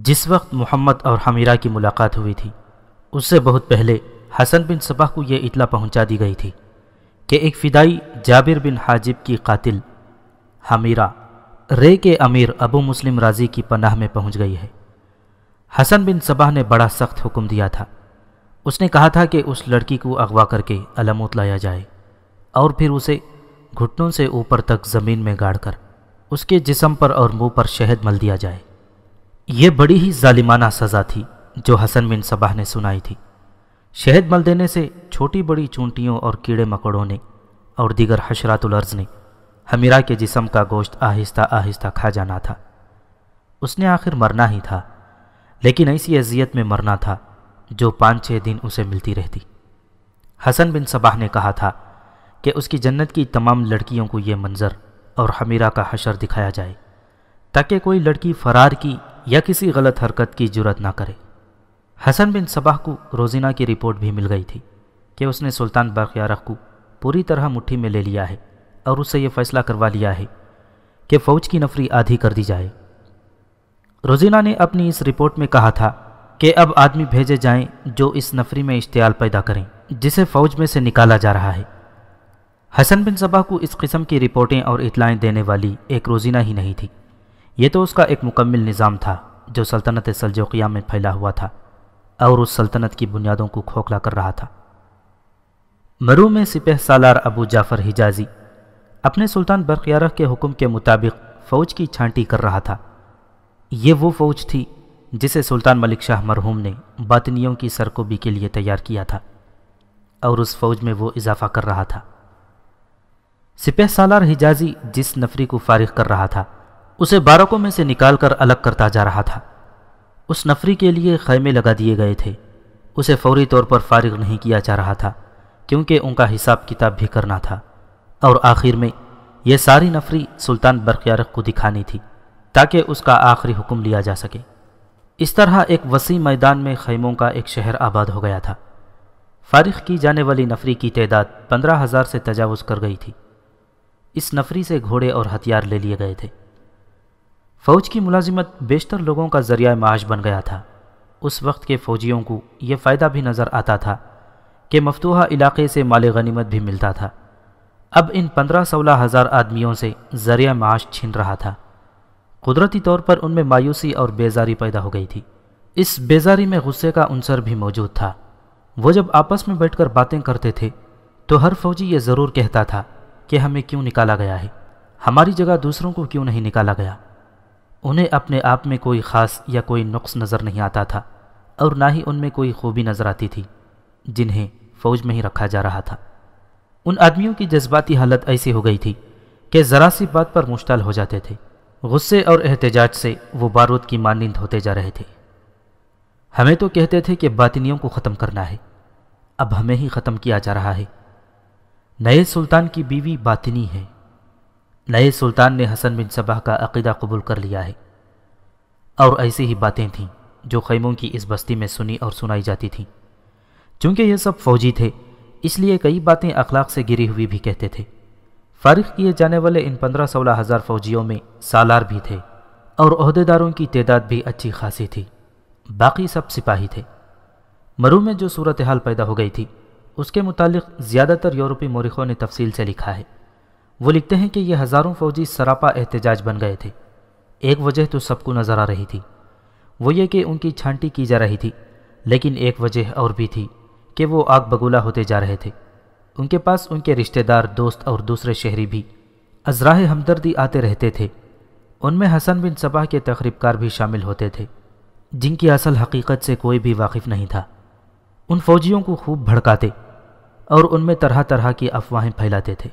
جس وقت محمد اور حمیرہ کی ملاقات ہوئی تھی اس سے بہت پہلے حسن بن صباح کو یہ اطلاع پہنچا دی گئی تھی کہ ایک فدائی جابر بن حاجب کی قاتل حمیرہ رے کے امیر ابو مسلم رازی کی پناہ میں پہنچ گئی ہے۔ حسن بن صباح نے بڑا سخت حکم دیا تھا۔ اس نے کہا تھا کہ اس لڑکی کو اغوا کر کے علموت لایا جائے اور پھر اسے گھٹنوں سے اوپر تک زمین میں گاڑ کر اس کے جسم پر اور منہ پر شہد مل دیا جائے۔ یہ بڑی ہی ظالمانہ سزا تھی جو حسن بن صباح نے سنائی تھی۔ شہد مل دینے سے چھوٹی بڑی چونٹیوں اور کیڑے مکوڑوں نے اور دیگر حشرات الارض نے حمیرہ کے جسم کا گوشت آہستہ آہستہ کھا جانا تھا۔ اس نے آخر مرنا ہی تھا، لیکن ایسی اذیت میں مرنا تھا جو 5-6 دن اسے ملتی رہتی۔ حسن بن صباح نے کہا تھا کہ اس کی جنت کی تمام لڑکیوں کو یہ منظر اور حمیرہ کا حشر دکھایا جائے تاکہ کوئی لڑکی فرار کی یا کسی غلط حرکت کی جرت نہ کرے۔ حسن بن صباح کو روزینہ کی رپورٹ بھی مل گئی تھی کہ اس نے سلطان برقیارق کو پوری طرح مٹھی میں لے لیا ہے اور اس سے یہ فیصلہ کروا لیا ہے کہ فوج کی نفری آدھی کر دی جائے۔ روزینہ نے اپنی اس رپورٹ میں کہا تھا کہ اب آدمی بھیجے جائیں جو اس نفری میں اشتعال پیدا کریں جسے فوج میں سے نکالا جا رہا ہے۔ حسن بن صباح کو اس قسم کی رپورٹیں اور اطلاعیں دینے والی ایک روزینہ ہی نہیں تھی، یہ تو اس کا ایک مکمل نظام تھا جو سلطنت سلجوقیہ میں پھیلا ہوا تھا اور اس سلطنت کی بنیادوں کو کھوکھلا کر رہا تھا۔ مرو میں سپہ سالار ابو جعفر حجازی اپنے سلطان برقیارق کے حکم کے مطابق فوج کی چھانٹی کر رہا تھا۔ یہ وہ فوج تھی جسے سلطان ملک شاہ مرحوم نے باطنیوں کی سرکوبی کے لیے تیار کیا تھا اور اس فوج میں وہ اضافہ کر رہا تھا۔ سپہ سالار حجازی جس نفری کو فارغ کر رہا تھا اسے بارکوں میں سے نکال کر الگ کرتا جا رہا تھا۔ اس نفری کے لیے خیمے لگا دیے گئے تھے، اسے فوری طور پر فارغ نہیں کیا جا رہا تھا کیونکہ ان کا حساب کتاب بھی کرنا تھا، اور آخر میں یہ ساری نفری سلطان برقیارق کو دکھانی تھی تاکہ اس کا آخری حکم لیا جا سکے۔ اس طرح ایک وسیع میدان میں خیموں کا ایک شہر آباد ہو گیا تھا۔ فارغ کی جانے والی نفری کی تعداد 15,000 سے تجاوز کر گئی تھی۔ اس نفری سے گھوڑے اور ہتھیار لے لیے گئے تھے۔ فوج کی ملازمت بیشتر لوگوں کا ذریعہ معاش بن گیا تھا۔ اس وقت کے فوجیوں کو یہ فائدہ بھی نظر آتا تھا کہ مفتوحہ علاقے سے مال غنیمت بھی ملتا تھا۔ اب ان 15-16 ہزار آدمیوں سے ذریعہ معاش چھن رہا تھا۔ قدرتی طور پر ان میں مایوسی اور بیزاری پیدا ہو گئی تھی۔ اس بیزاری میں غصے کا عنصر بھی موجود تھا۔ وہ جب آپس میں بیٹھ کر باتیں کرتے تھے تو ہر فوجی یہ ضرور کہتا تھا کہ ہمیں کیوں نکالا گیا ہے، ہماری جگہ دوسروں کو کیوں نہیں نکالا گیا۔ انہیں اپنے آپ میں کوئی خاص یا کوئی نقص نظر نہیں آتا تھا اور نہ ہی ان میں کوئی خوبی نظر آتی تھی جنہیں فوج میں ہی رکھا جا رہا تھا۔ ان آدمیوں کی جذباتی حالت ایسی ہو گئی تھی کہ ذرا سی بات پر مشتعل ہو جاتے تھے۔ غصے اور احتجاج سے وہ بارود کی مانند ہوتے جا رہے تھے۔ ہمیں تو کہتے تھے کہ باطنیوں کو ختم کرنا ہے، اب ہمیں ہی ختم کیا جا رہا ہے۔ نئے سلطان کی بیوی باطنی ہے۔ نئے سلطان نے حسن بن صباح کا عقیدہ قبول کر لیا ہے۔ اور ایسی ہی باتیں تھیں جو خیموں کی اس بستی میں سنی اور سنائی جاتی تھیں۔ چونکہ یہ سب فوجی تھے اس لیے کئی باتیں اخلاق سے گری ہوئی بھی کہتے تھے۔ فارغ کیے جانے والے ان 15-16 ہزار فوجیوں میں سالار بھی تھے اور عہدیداروں کی تعداد بھی اچھی خاصی تھی، باقی سب سپاہی تھے۔ مرو میں جو صورتحال پیدا ہو گئی تھی اس کے متعلق زیادہ تر یورپی مورخوں نے تفصیل سے لکھا ہے۔ وہ لکھتے ہیں کہ یہ ہزاروں فوجی سراپا احتجاج بن گئے تھے۔ ایک وجہ تو سب کو نظر آ رہی تھی، وہ یہ کہ ان کی چھانٹی کی جا رہی تھی، لیکن ایک وجہ اور بھی تھی کہ وہ آگ بگولا ہوتے جا رہے تھے۔ ان کے پاس ان کے رشتہ دار، دوست اور دوسرے شہری بھی از راہ ہمدردی آتے رہتے تھے۔ ان میں حسن بن صباح کے تخریب کار بھی شامل ہوتے تھے جن کی اصل حقیقت سے کوئی بھی واقف نہیں تھا۔ ان فوجیوں کو خوب بھڑکاتے اور ان میں طرح طرح کی افواہیں پھیلاتے تھے۔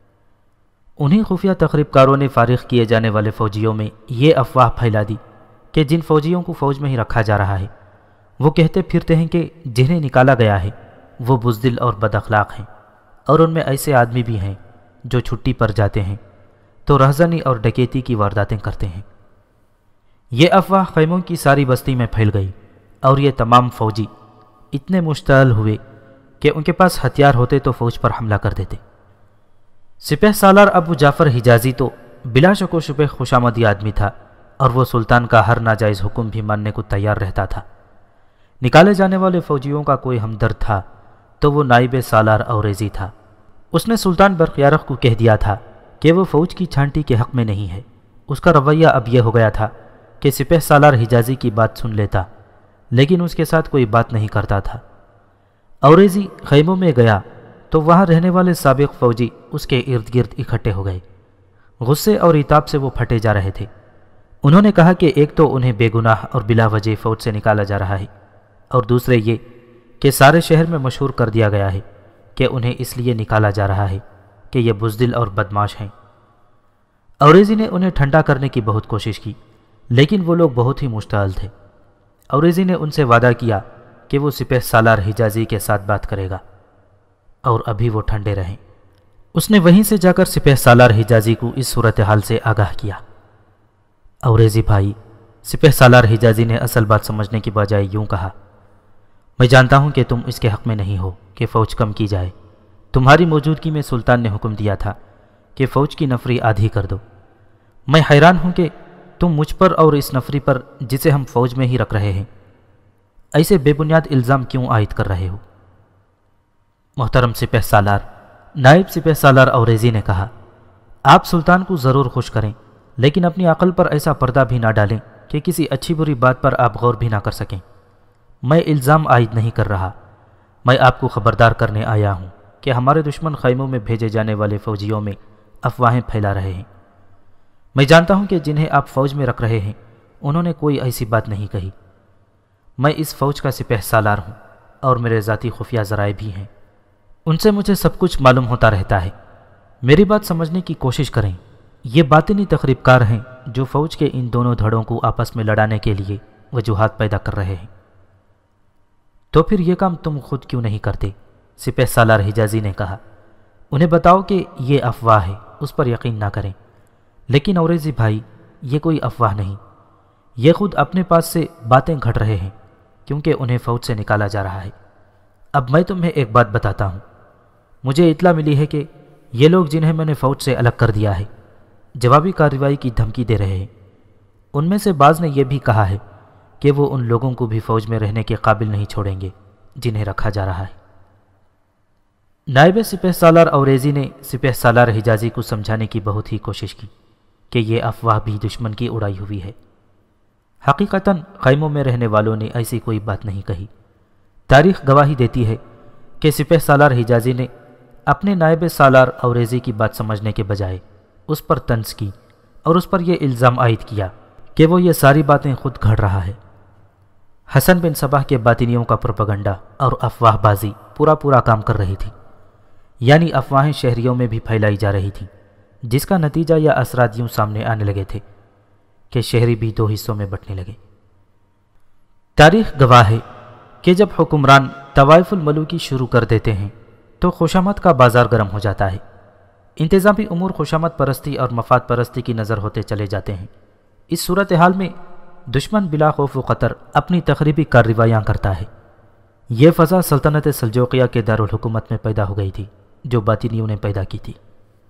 انہیں خفیہ تخریب کاروں نے فارغ کیے جانے والے فوجیوں میں یہ افواہ پھیلا دی کہ جن فوجیوں کو فوج میں ہی رکھا جا رہا ہے وہ کہتے پھرتے ہیں کہ جنہیں نکالا گیا ہے وہ بزدل اور بد اخلاق ہیں، اور ان میں ایسے آدمی بھی ہیں جو چھٹی پر جاتے ہیں تو رہزنی اور ڈکیتی کی وارداتیں کرتے ہیں۔ یہ افواہ خیموں کی ساری بستی میں پھیل گئی اور یہ تمام فوجی اتنے مشتعل ہوئے کہ ان کے پاس ہتھیار ہوتے تو فوج پر حملہ کر دیتے۔ سپہ سالار ابو جعفر حجازی تو بلا شک و شبہ خوشامدی آدمی تھا اور وہ سلطان کا ہر ناجائز حکم بھی ماننے کو تیار رہتا تھا۔ نکالے جانے والے فوجیوں کا کوئی ہمدرد تھا تو وہ نائب سالار اوریزی تھا۔ اس نے سلطان برقیارق کو کہہ دیا تھا کہ وہ فوج کی چھانٹی کے حق میں نہیں ہے۔ اس کا رویہ اب یہ ہو گیا تھا کہ سپہ سالار حجازی کی بات سن لیتا لیکن اس کے ساتھ کوئی بات نہیں کرتا تھا۔ اوریزی خیموں میں گیا تو وہاں رہنے والے سابق فوجی اس کے ارد گرد اکٹھے ہو گئے۔ غصے اور عتاب سے وہ پھٹے جا رہے تھے۔ انہوں نے کہا کہ ایک تو انہیں بے گناہ اور بلا وجہ فوج سے نکالا جا رہا ہے، اور دوسرے یہ کہ سارے شہر میں مشہور کر دیا گیا ہے کہ انہیں اس لیے نکالا جا رہا ہے کہ یہ بزدل اور بدماش ہیں۔ اوریزی نے انہیں ٹھنڈا کرنے کی بہت کوشش کی لیکن وہ لوگ بہت ہی مشتعل تھے۔ اوریزی نے ان سے وعدہ کیا کہ وہ سپہ سالار حجازی کے ساتھ بات کرے گا اور ابھی وہ ٹھنڈے رہیں۔ اس نے وہیں سے جا کر سپہ سالار حجازی کو اس صورتحال سے آگاہ کیا۔ اوریزی بھائی، سپہ سالار حجازی نے اصل بات سمجھنے کی بجائے یوں کہا، میں جانتا ہوں کہ تم اس کے حق میں نہیں ہو کہ فوج کم کی جائے۔ تمہاری موجودگی میں سلطان نے حکم دیا تھا کہ فوج کی نفری آدھی کر دو۔ میں حیران ہوں کہ تم مجھ پر اور اس نفری پر جسے ہم فوج میں ہی رکھ رہے ہیں ایسے بے بنیاد الزام کیوں عائد کر رہے ہو؟ محترم سپہ سالار، نائب سپہ سالار اوریزی نے کہا، آپ سلطان کو ضرور خوش کریں لیکن اپنی عقل پر ایسا پردہ بھی نہ ڈالیں کہ کسی اچھی بری بات پر آپ غور بھی نہ کر سکیں۔ میں الزام عائد نہیں کر رہا، میں آپ کو خبردار کرنے آیا ہوں کہ ہمارے دشمن خیموں میں بھیجے جانے والے فوجیوں میں افواہیں پھیلا رہے ہیں۔ میں جانتا ہوں کہ جنہیں آپ فوج میں رکھ رہے ہیں انہوں نے کوئی ایسی بات نہیں کہی۔ میں اس فوج کا سپہ سالار ہوں اور میرے ذاتی خفیہ ذرائع بھی ہیں، ان سے مجھے سب کچھ معلوم ہوتا رہتا ہے۔ میری بات سمجھنے کی کوشش کریں، یہ باطنی تخریب کار ہیں جو فوج کے ان دونوں دھڑوں کو آپس میں لڑانے کے لیے وجوہات پیدا کر رہے ہیں۔ تو پھر یہ کام تم خود کیوں نہیں کرتے؟ سپہ سالار حجازی نے کہا، انہیں بتاؤ کہ یہ افواہ ہے، اس پر یقین نہ کریں۔ لیکن اوریزی بھائی، یہ کوئی افواہ نہیں، یہ خود اپنے پاس سے باتیں گھڑ رہے ہیں کیونکہ انہیں فوج سے نکالا جا رہا ہے۔ اب میں تمہیں ایک بات بتاتا ہوں، مجھے اطلاع ملی ہے کہ یہ لوگ جنہیں میں نے فوج سے الگ کر دیا ہے جوابی کارروائی کی دھمکی دے رہے ہیں۔ ان میں سے بعض نے یہ بھی کہا ہے کہ وہ ان لوگوں کو بھی فوج میں رہنے کے قابل نہیں چھوڑیں گے جنہیں رکھا جا رہا ہے۔ نائب سپہ سالار اوریزی نے سپہ سالار حجازی کو سمجھانے کی بہت ہی کوشش کی کہ یہ افواہ بھی دشمن کی اڑائی ہوئی ہے۔ حقیقتاً خیموں میں رہنے والوں نے ایسی کوئی بات نہیں کہی۔ تاریخ گواہی دیتی ہے کہ سپہ سالار حجازی نے اپنے نائب سالار اوریزی کی بات سمجھنے کے بجائے اس پر طنز کی اور اس پر یہ الزام عائد کیا کہ وہ یہ ساری باتیں خود گھڑ رہا ہے۔ حسن بن صباح کے باطنیوں کا پروپیگنڈا اور افواہ بازی پورا کام کر رہی تھی، یعنی افواہیں شہریوں میں بھی پھیلائی جا رہی تھیں، جس کا نتیجہ یا اثرات یوں سامنے آنے لگے تھے کہ شہری بھی دو حصوں میں بٹنے لگے۔ تاریخ گواہ ہے کہ جب حکمران طوائف الملوکی شروع کر دیتے ہیں تو خوشامد کا بازار گرم ہو جاتا ہے۔ انتظامی امور خوشامد پرستی اور مفاد پرستی کی نظر ہوتے چلے جاتے ہیں۔ اس صورتحال میں دشمن بلا خوف و خطر اپنی تخریبی کارروائیاں کرتا ہے۔ یہ فضا سلطنت سلجوقیہ کے دارالحکومت میں پیدا ہو گئی تھی جو باطنیوں نے پیدا کی تھی۔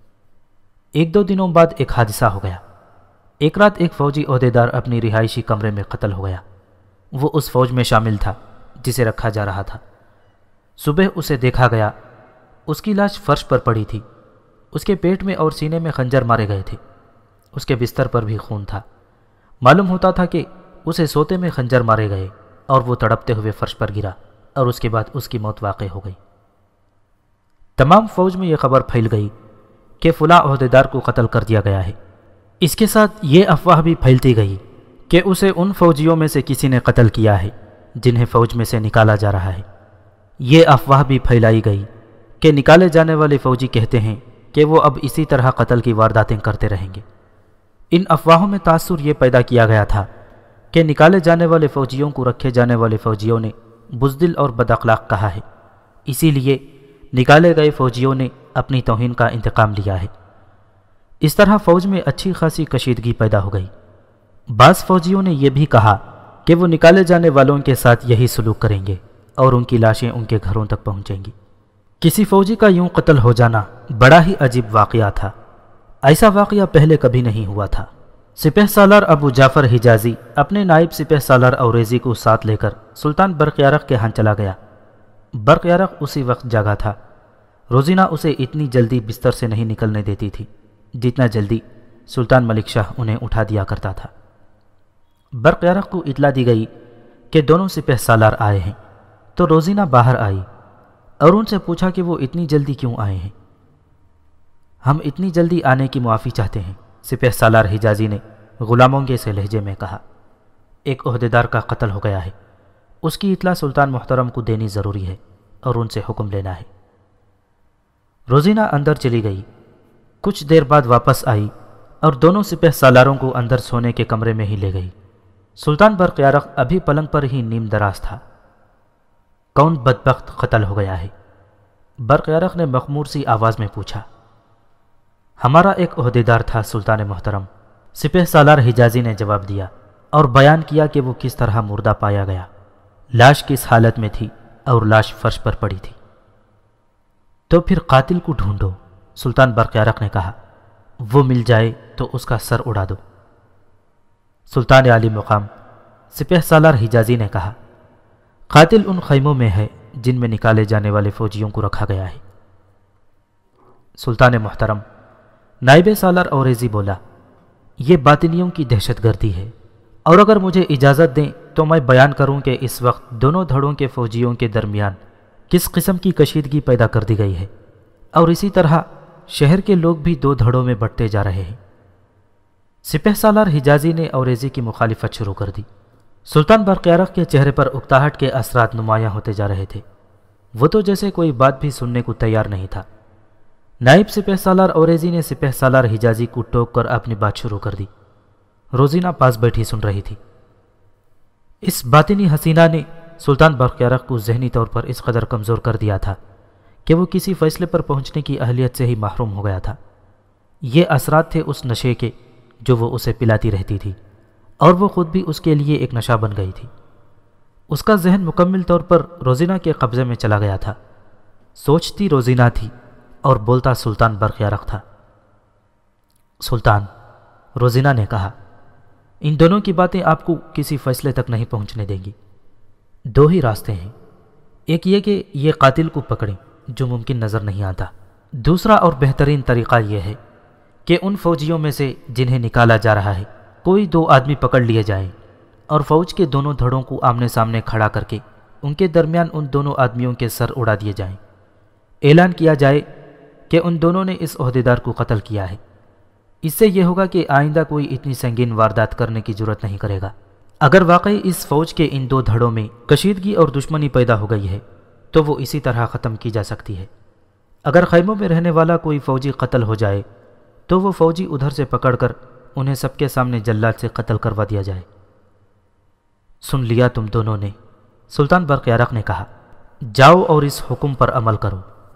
ایک دو دنوں بعد ایک حادثہ ہو گیا۔ ایک رات ایک فوجی عہدیدار اپنی رہائشی کمرے میں قتل ہو گیا۔ وہ اس فوج میں شامل تھا جسے رکھا جا رہا تھا۔ صبح اسے دیکھا گیا، اس کی لاش فرش پر پڑی تھی، اس کے پیٹ میں اور سینے میں خنجر مارے گئے تھے، اس کے بستر پر بھی خون تھا۔ معلوم ہوتا تھا کہ اسے سوتے میں خنجر مارے گئے اور وہ تڑپتے ہوئے فرش پر گرا اور اس کے بعد اس کی موت واقع ہو گئی۔ تمام فوج میں یہ خبر پھیل گئی کہ فلاں عہدیدار کو قتل کر دیا گیا ہے۔ اس کے ساتھ یہ افواہ بھی پھیلتی گئی کہ اسے ان فوجیوں میں سے کسی نے قتل کیا ہے جنہیں فوج میں سے نکالا جا رہا ہے۔ یہ افواہ بھی پھیلائی گئی کہ نکالے جانے والے فوجی کہتے ہیں کہ وہ اب اسی طرح قتل کی وارداتیں کرتے رہیں گے۔ ان افواہوں میں تاثر یہ پیدا کیا گیا تھا کہ نکالے جانے والے فوجیوں کو رکھے جانے والے فوجیوں نے بزدل اور بد اخلاق کہا ہے، اسی لیے نکالے گئے فوجیوں نے اپنی توہین کا انتقام لیا ہے۔ اس طرح فوج میں اچھی خاصی کشیدگی پیدا ہو گئی۔ بعض فوجیوں نے یہ بھی کہا کہ وہ نکالے جانے والوں کے ساتھ یہی سلوک کریں گے اور ان کی لاشیں ان کے گھروں تک پہنچیں گی۔ کسی فوجی کا یوں قتل ہو جانا بڑا ہی عجیب واقعہ تھا۔ ایسا واقعہ پہلے کبھی نہیں ہوا تھا۔ سپہ سالار ابو جعفر حجازی اپنے نائب سپہ سالار اوریزی کو ساتھ لے کر سلطان برق یارق کے ہاں چلا گیا۔ برق یارق اسی وقت جاگا تھا۔ روزینہ اسے اتنی جلدی بستر سے نہیں نکلنے دیتی تھی جتنا جلدی سلطان ملک شاہ انہیں اٹھا دیا کرتا تھا۔ برق یارق کو اطلاع دی گئی کہ دونوں سپہ سالار آئے ہیں، تو روزینہ باہر آئی اور ان سے پوچھا کہ وہ اتنی جلدی کیوں آئے ہیں۔ ہم اتنی جلدی آنے کی معافی چاہتے ہیں، سپہ سالار حجازی نے غلاموں کے سے لہجے میں کہا۔ ایک عہدیدار کا قتل ہو گیا ہے، اس کی اطلاع سلطان محترم کو دینی ضروری ہے اور ان سے حکم لینا ہے۔ روزینہ اندر چلی گئی، کچھ دیر بعد واپس آئی اور دونوں سپہ سالاروں کو اندر سونے کے کمرے میں ہی لے گئی۔ سلطان برق یارق ابھی پلنگ پر ہی نیم دراز تھا۔ کون بدبخت قتل ہو گیا ہے؟ برق یارق نے مخمور سی آواز میں پوچھا۔ ہمارا ایک عہدیدار تھا سلطان محترم، سپہ سالار حجازی نے جواب دیا اور بیان کیا کہ وہ کس طرح مردہ پایا گیا، لاش کس حالت میں تھی اور لاش فرش پر پڑی تھی۔ تو پھر قاتل کو ڈھونڈو، سلطان برق یارق نے کہا، وہ مل جائے تو اس کا سر اڑا دو۔ سلطان عالی مقام سپہ سالار حجازی نے کہا، قاتل ان خیموں میں ہے جن میں نکالے جانے والے فوجیوں کو رکھا گیا ہے۔ سلطان محترم نائب سالار اوریزی بولا، یہ باطنیوں کی دہشت گردی ہے، اور اگر مجھے اجازت دیں تو میں بیان کروں کہ اس وقت دونوں دھڑوں کے فوجیوں کے درمیان کس قسم کی کشیدگی پیدا کر دی گئی ہے، اور اسی طرح شہر کے لوگ بھی دو دھڑوں میں بٹتے جا رہے ہیں۔ سپہ سالار حجازی نے اوریزی کی مخالفت شروع کر دی۔ سلطان برق یارق کے چہرے پر اکتاہٹ کے اثرات نمایاں ہوتے جا رہے تھے۔ وہ تو جیسے کوئی بات بھی سننے کو تیار نہیں تھا۔ نائب سپہ سالار اوریزی نے سپہ سالار حجازی کو ٹوک کر اپنی بات شروع کر دی۔ روزینہ پاس بیٹھی سن رہی تھی۔ اس باطنی حسینہ نے سلطان برق یارق کو ذہنی طور پر اس قدر کمزور کر دیا تھا کہ وہ کسی فیصلے پر پہنچنے کی اہلیت سے ہی محروم ہو گیا تھا۔ یہ اثرات تھے اس نشے کے جو وہ اسے پلاتی رہتی تھی، اور وہ خود بھی اس کے لیے ایک نشہ بن گئی تھی۔ اس کا ذہن مکمل طور پر روزینہ کے قبضے میں چلا گیا تھا۔ سوچتی روزینہ تھی اور بولتا سلطان برق یارق تھا۔ سلطان، روزینہ نے کہا، ان دونوں کی باتیں آپ کو کسی فیصلے تک نہیں پہنچنے دیں گی۔ دو ہی راستے ہیں، ایک یہ کہ یہ قاتل کو پکڑیں جو ممکن نظر نہیں آتا، دوسرا اور بہترین طریقہ یہ ہے کہ ان فوجیوں میں سے جنہیں نکالا جا رہا ہے کوئی دو آدمی پکڑ لیے جائیں اور فوج کے دونوں دھڑوں کو آمنے سامنے کھڑا کر کے ان کے درمیان ان دونوں آدمیوں کے سر اڑا دیے جائیں۔ اعلان کیا جائے کہ ان دونوں نے اس عہدیدار کو قتل کیا ہے۔ اس سے یہ ہوگا کہ آئندہ کوئی اتنی سنگین واردات کرنے کی جرت نہیں کرے گا۔ اگر واقعی اس فوج کے ان دو دھڑوں میں کشیدگی اور دشمنی پیدا ہو گئی ہے تو وہ اسی طرح ختم کی جا سکتی ہے۔ اگر خیموں میں رہنے والا کوئی فوجی قتل ہو جائے تو وہ فوجی ادھر سے پکڑ کر انہیں سب کے سامنے جلاد سے قتل کروا دیا جائے۔ سن لیا تم دونوں نے، سلطان برق یارق نے کہا، جاؤ اور اس حکم پر عمل کرو۔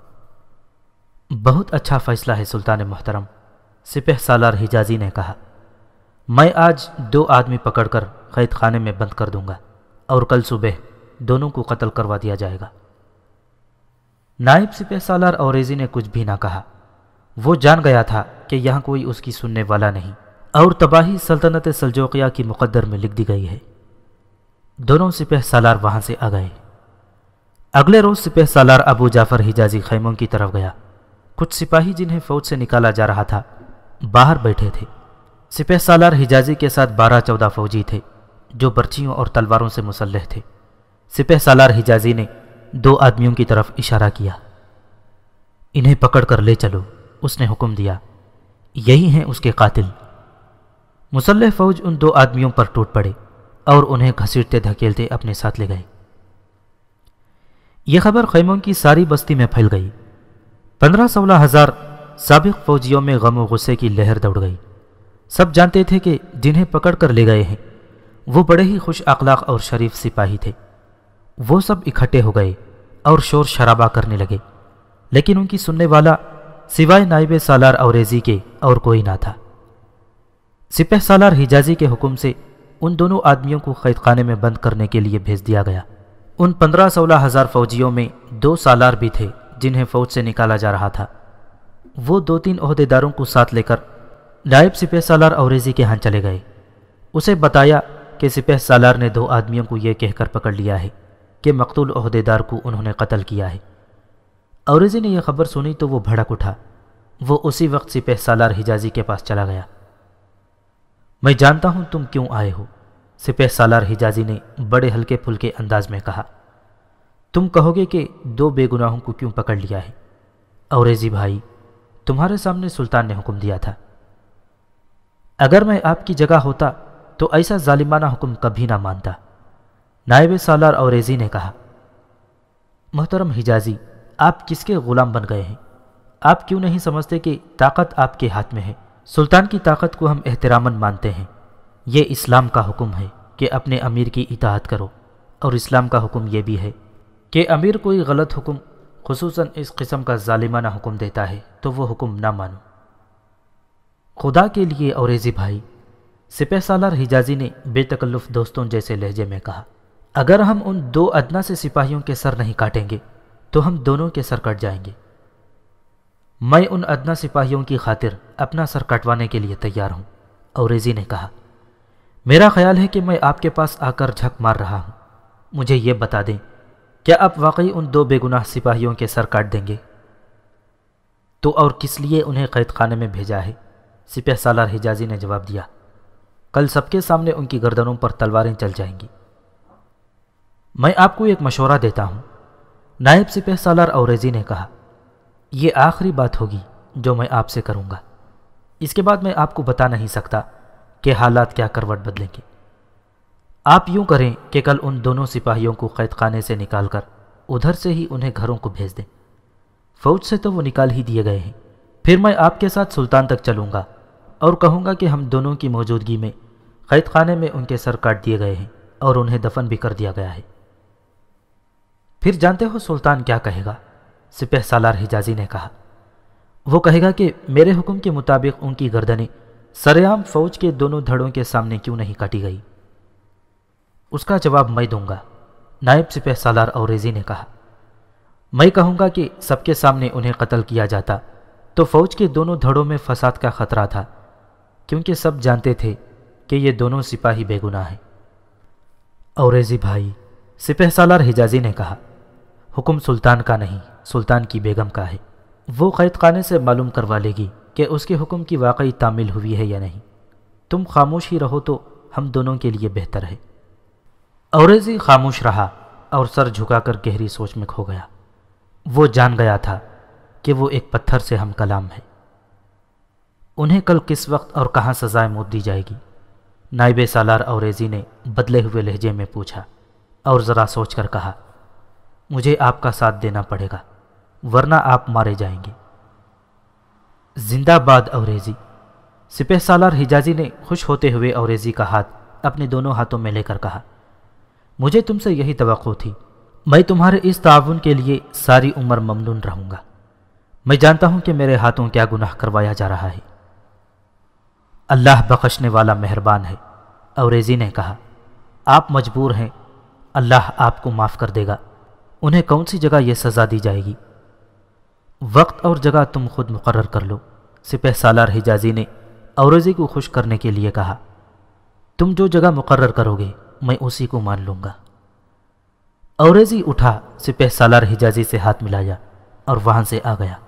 بہت اچھا فیصلہ ہے سلطان محترم، سپہ سالار حجازی نے کہا، میں آج دو آدمی پکڑ کر قید خانے میں بند کر دوں گا اور کل صبح دونوں کو قتل کروا دیا جائے گا۔ نائب سپہ سالار اوریزی نے کچھ بھی نہ کہا۔ وہ جان گیا تھا کہ یہاں کوئی اس کی سننے والا نہیں اور تباہی سلطنت سلجوقیہ کی مقدر میں لکھ دی گئی ہے۔ دونوں سپہ سالار وہاں سے آ گئے۔ اگلے روز سپہ سالار ابو جعفر حجازی خیموں کی طرف گیا۔ کچھ سپاہی جنہیں فوج سے نکالا جا رہا تھا باہر بیٹھے تھے۔ سپہ سالار حجازی کے ساتھ 12-14 فوجی تھے جو برچیوں اور تلواروں سے مسلح تھے۔ سپہ سالار حجازی نے دو آدمیوں کی طرف اشارہ کیا۔ انہیں پکڑ کر لے چلو، اس نے حکم دیا، یہی ہیں اس کے قاتل۔ مسلح فوج ان دو آدمیوں پر ٹوٹ پڑے اور انہیں گھسیٹتے دھکیلتے اپنے ساتھ لے گئے۔ یہ خبر خیموں کی ساری بستی میں پھیل گئی۔ 15-16 ہزار سابق فوجیوں میں غم و غصے کی لہر دوڑ گئی۔ سب جانتے تھے کہ جنہیں پکڑ کر لے گئے ہیں وہ بڑے ہی خوش اخلاق اور شریف سپاہی تھے۔ وہ سب اکٹھے ہو گئے اور شور شرابہ کرنے لگے، لیکن ان کی سننے والا سوائے نائب سالار اوریزی کے اور کوئی نہ تھا۔ سپہ سالار حجازی کے حکم سے ان دونوں آدمیوں کو قید خانے میں بند کرنے کے لیے بھیج دیا گیا۔ ان 15-16 ہزار فوجیوں میں 2 سالار بھی تھے جنہیں فوج سے نکالا جا رہا تھا۔ وہ 2-3 عہدیداروں کو ساتھ لے کر نائب سپہ سالار اوریزی کے ہاں چلے گئے۔ اسے بتایا کہ سپہ سالار نے 2 آدمیوں کو یہ کہہ کر پکڑ لیا ہے کہ مقتول عہدیدار کو انہوں نے قتل کیا ہے۔ اوریزی نے یہ خبر سنی تو وہ بھڑک اٹھا۔ وہ اسی وقت سپہ سالار حجازی کے پاس چلا گیا۔ میں جانتا ہوں تم کیوں آئے ہو، سپہ سالار حجازی نے بڑے ہلکے پھلکے انداز میں کہا۔ تم کہو گے کہ 2 بے گناہوں کو کیوں پکڑ لیا ہے؟ اوریزی بھائی، تمہارے سامنے سلطان نے حکم دیا تھا۔ اگر میں آپ کی جگہ ہوتا تو ایسا ظالمانہ حکم کبھی نہ مانتا، نائب سالار اوریزی نے کہا۔ محترم حجازی، آپ کس کے غلام بن گئے ہیں؟ آپ کیوں نہیں سمجھتے کہ طاقت آپ کے ہاتھ میں ہے؟ سلطان کی طاقت کو ہم احتراماً مانتے ہیں۔ یہ اسلام کا حکم ہے کہ اپنے امیر کی اطاعت کرو، اور اسلام کا حکم یہ بھی ہے کہ امیر کوئی غلط حکم، خصوصاً اس قسم کا ظالمانہ حکم دیتا ہے تو وہ حکم نہ مانو۔ خدا کے لیے اوریزی بھائی، سپہ سالار حجازی نے بے تکلف دوستوں جیسے لہجے میں کہا، اگر ہم ان 2 ادنا سے سپاہیوں کے سر نہیں کاٹیں گے تو ہم دونوں کے سر کٹ جائیں گے۔ میں ان ادنا سپاہیوں کی خاطر اپنا سر کٹوانے کے لیے تیار ہوں، اوریزی نے کہا۔ میرا خیال ہے کہ میں آپ کے پاس آ کر جھک مار رہا ہوں۔ مجھے یہ بتا دیں، کیا آپ واقعی ان 2 بے گناہ سپاہیوں کے سر کاٹ دیں گے؟ تو اور کس لیے انہیں قید خانے میں بھیجا ہے؟ سپہ سالار حجازی نے جواب دیا۔ کل سب کے سامنے ان کی گردنوں پر تلواریں چل جائیں گی۔ میں آپ کو ایک مشورہ دیتا ہوں، نائب سپہ سالار اوریزی نے کہا۔ یہ آخری بات ہوگی جو میں آپ سے کروں گا۔ اس کے بعد میں آپ کو بتا نہیں سکتا کہ حالات کیا کروٹ بدلیں گے۔ آپ یوں کریں کہ کل ان دونوں سپاہیوں کو قید خانے سے نکال کر ادھر سے ہی انہیں گھروں کو بھیج دیں۔ فوج سے تو وہ نکال ہی دیے گئے ہیں۔ پھر میں آپ کے ساتھ سلطان تک چلوں گا اور کہوں گا کہ ہم دونوں کی موجودگی میں قید خانے میں ان کے سر کاٹ دیے گئے ہیں اور انہیں دفن بھی کر دیا گیا ہے۔ پھر جانتے ہو سلطان کیا کہے گا؟ سپہ سالار حجازی نے کہا۔ وہ کہے گا کہ میرے حکم کے مطابق ان کی گردنیں سرعام فوج کے دونوں دھڑوں کے سامنے کیوں نہیں کاٹی گئی؟ اس کا جواب میں دوں گا، نائب سپہ سالار اوریزی نے کہا۔ میں کہوں گا کہ سب کے سامنے انہیں قتل کیا جاتا تو فوج کے دونوں دھڑوں میں فساد کا خطرہ تھا، کیونکہ سب جانتے تھے کہ یہ دونوں سپاہی بے گناہ ہیں۔ اوریزی بھائی، سپہ سالار حجازی نے کہا، حکم سلطان کا نہیں، سلطان کی بیگم کا ہے۔ وہ قید خانے سے معلوم کروا لے گی کہ اس کے حکم کی واقعی تعمیل ہوئی ہے یا نہیں۔ تم خاموش ہی رہو تو ہم دونوں کے لیے بہتر ہے۔ اوریزی خاموش رہا اور سر جھکا کر گہری سوچ میں کھو گیا۔ وہ جان گیا تھا کہ وہ ایک پتھر سے ہم کلام ہے۔ انہیں کل کس وقت اور کہاں سزائے موت دی جائے گی؟ نائب سالار اوریزی نے بدلے ہوئے لہجے میں پوچھا اور ذرا سوچ کر کہا، مجھے آپ کا ساتھ دینا پڑے گا ورنہ آپ مارے جائیں گے۔ زندہ باد اوریزی! سپہ سالار حجازی نے خوش ہوتے ہوئے اوریزی کا ہاتھ اپنے دونوں ہاتھوں میں لے کر کہا، مجھے تم سے یہی توقع تھی۔ میں تمہارے اس تعاون کے لیے ساری عمر ممنون رہوں گا۔ میں جانتا ہوں کہ میرے ہاتھوں کیا گناہ کروایا جا رہا ہے۔ اللہ بخشنے والا مہربان ہے، اوریزی نے کہا۔ آپ مجبور ہیں، اللہ آپ کو معاف کر دے گا۔ انہیں کون سی جگہ یہ سزا دی جائے گی؟ وقت اور جگہ تم خود مقرر کر لو، سپہ سالار حجازی نے اوریزی کو خوش کرنے کے لیے کہا۔ تم جو جگہ مقرر کرو گے میں اسی کو مان لوں گا۔ اوریزی اٹھا، سپہ سالار حجازی سے ہاتھ ملایا اور وہاں سے آ گیا۔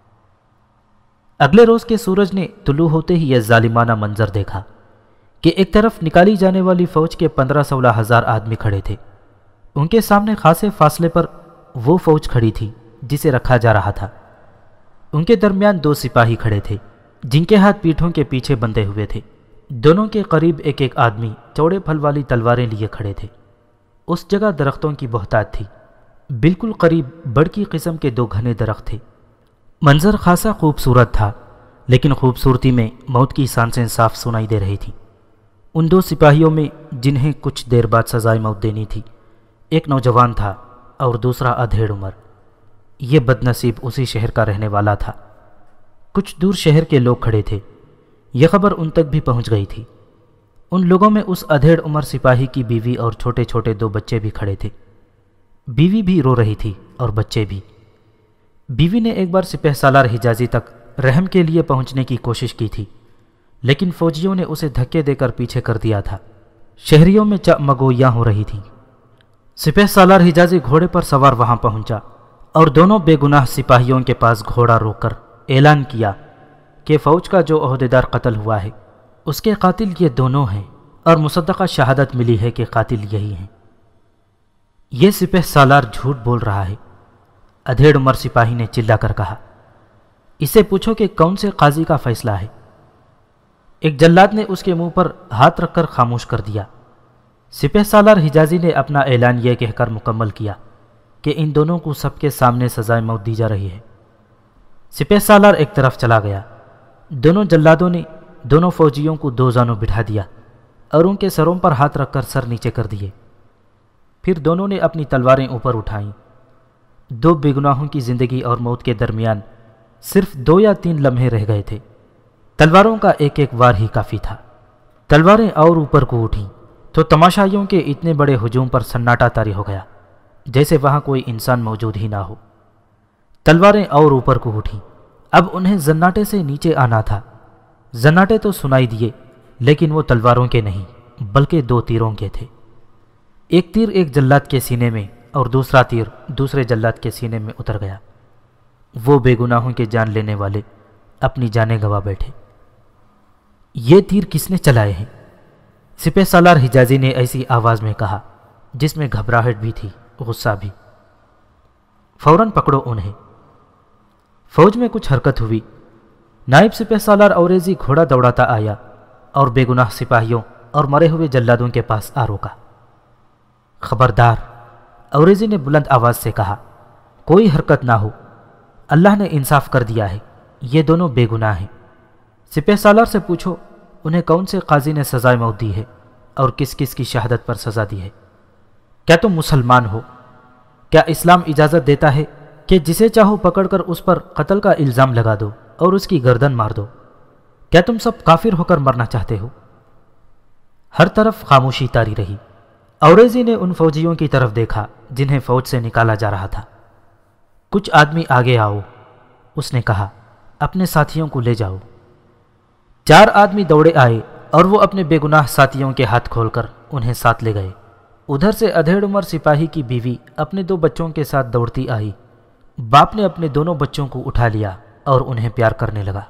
اگلے روز کے سورج نے طلوع ہوتے ہی یہ ظالمانہ منظر دیکھا کہ ایک طرف نکالی جانے والی فوج کے 15-16 ہزار آدمی کھڑے تھے۔ ان کے سامنے خاصے فاصلے پر وہ فوج کھڑی تھی جسے رکھا جا رہا تھا۔ ان کے درمیان 2 سپاہی کھڑے تھے جن کے ہاتھ پیٹھوں کے پیچھے بندھے ہوئے تھے۔ دونوں کے قریب ایک آدمی چوڑے پھل والی تلواریں لیے کھڑے تھے۔ اس جگہ درختوں کی بہتات تھی۔ بالکل قریب بڑکی قسم کے 2 گھنے درخت تھے۔ منظر خاصا خوبصورت تھا، لیکن خوبصورتی میں موت کی سانسیں صاف سنائی دے رہی تھیں۔ ان 2 سپاہیوں میں جنہیں کچھ دیر بعد سزائے موت دینی تھی، ایک نوجوان تھا اور دوسرا ادھیڑ عمر۔ یہ بد نصیب اسی شہر کا رہنے والا تھا۔ کچھ دور شہر کے لوگ کھڑے تھے۔ یہ خبر ان تک بھی پہنچ گئی تھی۔ ان لوگوں میں اس ادھیڑ عمر سپاہی کی بیوی اور چھوٹے چھوٹے 2 بچے بھی کھڑے تھے۔ بیوی بھی رو رہی تھی اور بچے بھی۔ بیوی نے ایک بار سپہ سالار حجازی تک رحم کے لیے پہنچنے کی کوشش کی تھی، لیکن فوجیوں نے اسے دھکے دے کر پیچھے کر دیا تھا۔ شہریوں میں چمگویاں ہو رہی تھیں۔ سپہ سالار حجازی گھوڑے پر سوار وہاں پہنچا اور دونوں بے گناہ سپاہیوں کے پاس گھوڑا روک کر اعلان کیا کہ فوج کا جو عہدیدار قتل ہوا ہے اس کے قاتل یہ دونوں ہیں، اور مصدقہ شہادت ملی ہے کہ قاتل یہی ہیں۔ یہ سپہ سالار جھوٹ بول رہا ہے، ادھیڑ عمر سپاہی نے چلا کر کہا۔ اسے پوچھو کہ کون سے قاضی کا فیصلہ ہے۔ ایک جلاد نے اس کے منہ پر ہاتھ رکھ کر خاموش کر دیا۔ سپہ سالار حجازی نے اپنا اعلان یہ کہہ کر مکمل کیا کہ ان دونوں کو سب کے سامنے سزائے موت دی جا رہی ہے۔ سپہ سالار ایک طرف چلا گیا۔ دونوں جلادوں نے دونوں فوجیوں کو دو زانوں بٹھا دیا اور ان کے سروں پر ہاتھ رکھ کر سر نیچے کر دیے۔ پھر دونوں نے اپنی تلواریں اوپر اٹھائیں۔ دو بے گناہوں کی زندگی اور موت کے درمیان صرف 2 یا 3 لمحے رہ گئے تھے۔ تلواروں کا ایک ایک وار ہی کافی تھا۔ تلواریں اور اوپر کو اٹھیں تو تماشائیوں کے اتنے بڑے ہجوم پر سناٹا طاری ہو گیا جیسے وہاں کوئی انسان موجود ہی نہ ہو۔ تلواریں اور اوپر کو اٹھیں۔ اب انہیں زناٹے سے نیچے آنا تھا۔ زناٹے تو سنائی دیے لیکن وہ تلواروں کے نہیں بلکہ 2 تیروں کے تھے۔ ایک تیر ایک جلاد کے سینے میں اور دوسرا تیر دوسرے جلاد کے سینے میں اتر گیا۔ وہ بے گناہوں کے جان لینے والے اپنی جانیں گنوا بیٹھے۔ یہ تیر کس نے چلائے ہیں؟ سپہ سالار حجازی نے ایسی آواز میں کہا جس میں گھبراہٹ بھی تھی، غصہ بھی۔ فوراً پکڑو انہیں۔ فوج میں کچھ حرکت ہوئی۔ نائب سپہ سالار اوریزی گھوڑا دوڑاتا آیا اور بے گناہ سپاہیوں اور مرے ہوئے جلادوں کے پاس آ روکا۔ خبردار، اوریزی نے بلند آواز سے کہا، کوئی حرکت نہ ہو۔ اللہ نے انصاف کر دیا ہے، یہ دونوں بے گناہ ہیں۔ سپہ سالار سے پوچھو انہیں کون سے قاضی نے سزائے موت دی ہے اور کس کس کی شہادت پر سزا دی ہے۔ کیا تم مسلمان ہو؟ کیا اسلام اجازت دیتا ہے کہ جسے چاہو پکڑ کر اس پر قتل کا الزام لگا دو اور اس کی گردن مار دو؟ کیا تم سب کافر ہو کر مرنا چاہتے ہو؟ ہر طرف خاموشی طاری رہی۔ اوریزی نے ان فوجیوں کی طرف دیکھا جنہیں فوج سے نکالا جا رہا تھا۔ کچھ آدمی آگے آؤ، اس نے کہا، اپنے ساتھیوں کو لے جاؤ۔ 4 آدمی دوڑے آئے اور وہ اپنے بے گناہ ساتھیوں کے ہاتھ کھول کر انہیں ساتھ لے گئے۔ ادھر سے ادھیڑ عمر سپاہی کی بیوی اپنے 2 بچوں کے ساتھ دوڑتی آئی۔ باپ نے اپنے دونوں بچوں کو اٹھا لیا اور انہیں پیار کرنے لگا۔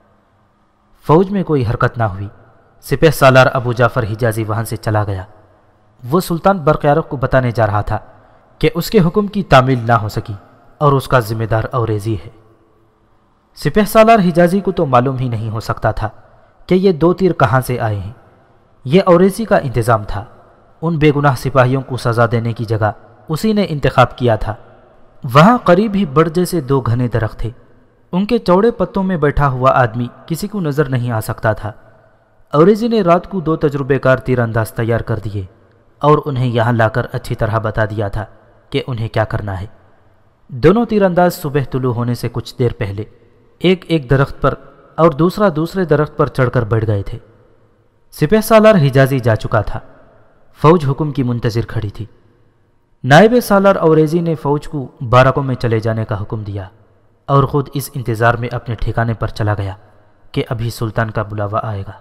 فوج میں کوئی حرکت نہ ہوئی۔ سپہ سالار ابو جعفر حجازی وہاں سے چلا گیا۔ وہ سلطان برقیارق کو بتانے جا رہا تھا کہ اس کے حکم کی تعمیل نہ ہو سکی اور اس کا ذمہ دار اوریزی ہے۔ سپہ سالار حجازی کو تو معلوم ہی نہیں ہو سکتا تھا کہ یہ 2 تیر کہاں سے آئے ہیں۔ یہ اوریزی کا انتظام تھا۔ ان بے گناہ سپاہیوں کو سزا دینے کی جگہ اسی نے انتخاب کیا تھا۔ وہاں قریب ہی بڑ جیسے 2 گھنے درخت تھے۔ ان کے چوڑے پتوں میں بیٹھا ہوا آدمی کسی کو نظر نہیں آ سکتا تھا۔ اوریزی نے رات کو 2 تجربے کار تیر انداز تیار کر دیے اور انہیں یہاں لا کر اچھی طرح بتا دیا تھا کہ انہیں کیا کرنا ہے۔ دونوں تیر انداز صبح طلوع ہونے سے کچھ دیر پہلے ایک درخت پر اور دوسرے درخت پر چڑھ کر بیٹھ گئے تھے۔ سپہ سالار حجازی جا چکا تھا۔ فوج حکم کی منتظر کھڑی تھی۔ نائب سالار اوریزی نے فوج کو بارکوں میں چلے جانے کا حکم دیا اور خود اس انتظار میں اپنے ٹھکانے پر چلا گیا کہ ابھی سلطان کا بلاوا آئے گا۔